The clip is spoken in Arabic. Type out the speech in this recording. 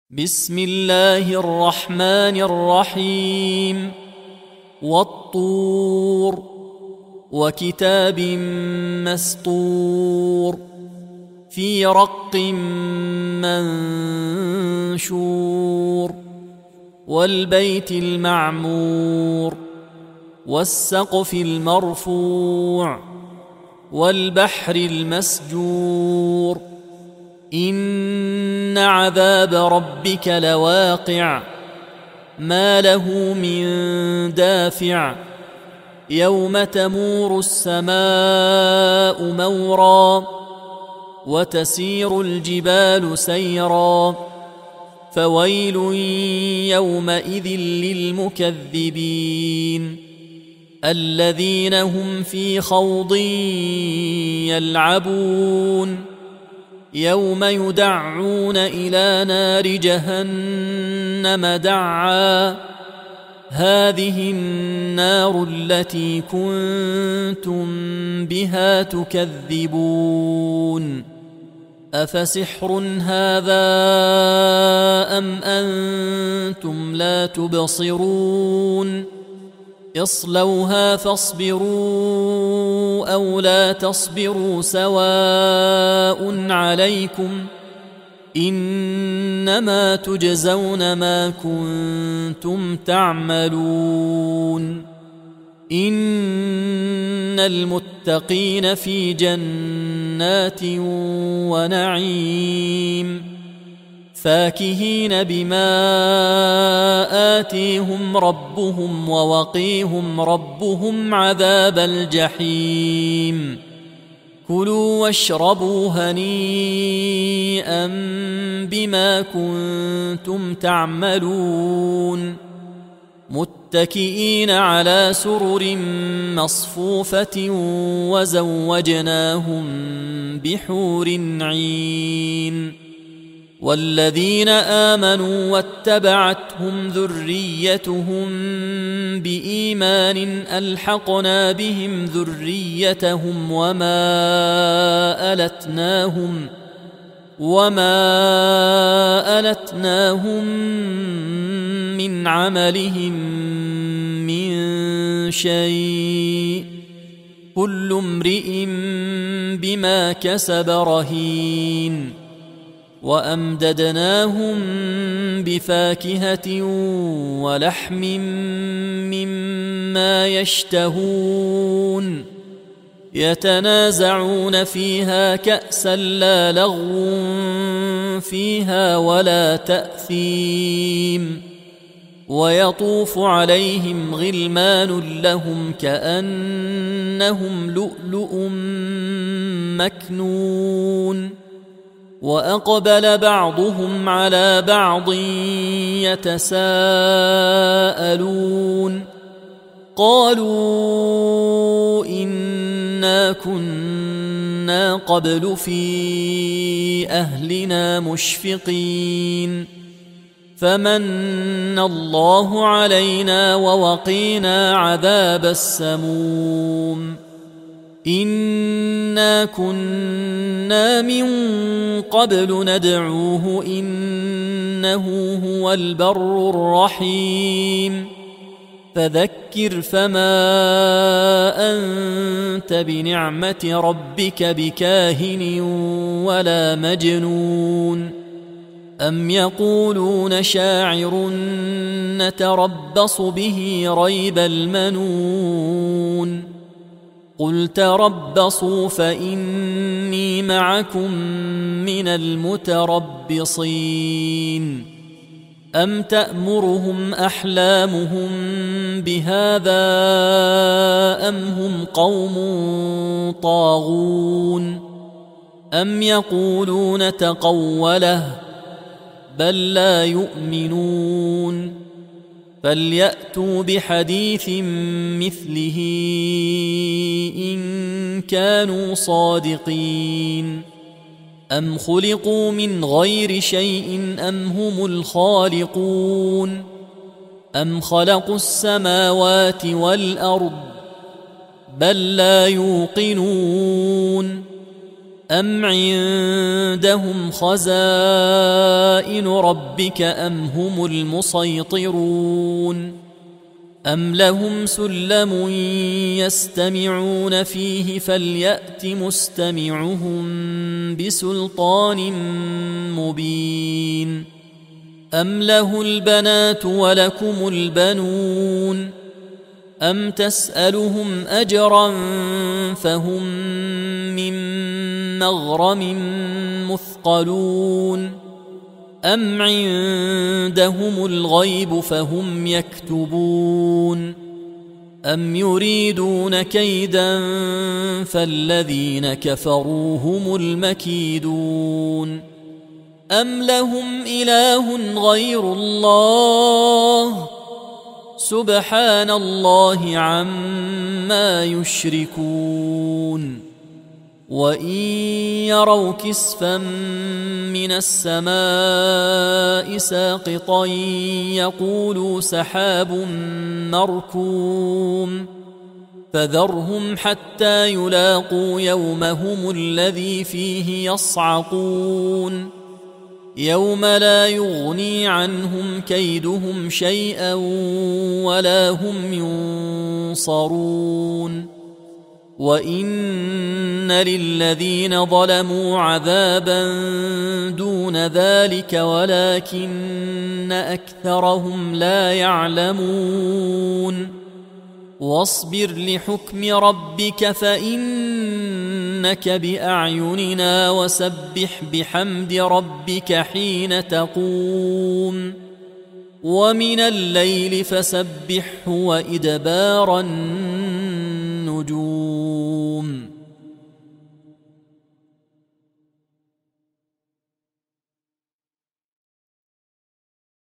بسم الله الرحمن الرحيم والطور وكتاب مسطور في رق منشور والبيت المعمور والسقف المرفوع والبحر المسجور إن عذاب ربك لواقع ما له من دافع يوم تمور السماء مورا وتسير الجبال سيرا فويل يومئذ للمكذبين الذين هم في خوض يلعبون يوم يدعون إلى نار جهنم دعا هذه النار التي كنتم بها تكذبون أفسحر هذا أم أنتم لا تبصرون اصلوها فاصبروا أو لا تصبروا سواء عليكم إنما تجزون ما كنتم تعملون إن المتقين في جنات ونعيم فاكهين بما آتيهم ربهم ووقيهم ربهم عذاب الجحيم كلوا واشربوا هنيئا بما كنتم تعملون متكئين على سرر مصفوفة وزوجناهم بحور عين والذين آمنوا واتبعتهم ذريتهم بإيمان ألحقنا بهم ذريتهم وما ألتناهم من عملهم من شيء كل امرئ بما كسب رهين وأمددناهم بفاكهة ولحم مما يشتهون يتنازعون فيها كأسا لا لغو فيها ولا تأثيم ويطوف عليهم غلمان لهم كأنهم لؤلؤ مكنون وأقبل بعضهم على بعض يتساءلون قالوا إنا كنا قبل في أهلنا مشفقين فمن الله علينا ووقينا عذاب السموم إنا كنا من قبل ندعوه إنه هو البر الرحيم فذكر فما أنت بنعمة ربك بكاهن ولا مجنون أم يقولون شاعر نتربص به ريب المنون قل تربصوا فإني معكم من المتربصين أم تأمرهم أحلامهم بهذا أم هم قوم طاغون أم يقولون تقوله بل لا يؤمنون فليأتوا بحديث مثله إن كانوا صادقين أم خلقوا من غير شيء أم هم الخالقون أم خلقوا السماوات والأرض بل لا يوقنون أم عندهم خزائن ربك أم هم المسيطرون أم لهم سلم يستمعون فيه فليأت مستمعهم بسلطان مبين أم له البنات ولكم البنون أم تسألهم أجرا فهم من مغرم مثقلون أم عندهم الغيب فهم يكتبون أم يريدون كيدا فالذين كفروا هم المكيدون أم لهم إله غير الله سبحان الله عما يشركون وإن يروا كسفا من السماء ساقطا يقولوا سحاب مركوم فذرهم حتى يلاقوا يومهم الذي فيه يصعقون يوم لا يغني عنهم كيدهم شيئا ولا هم ينصرون وإن للذين ظلموا عذابا دون ذلك ولكن أكثرهم لا يعلمون واصبر لحكم ربك فإنك بأعيننا وسبح بحمد ربك حين تقوم ومن الليل فسبحه وإدبار النجوم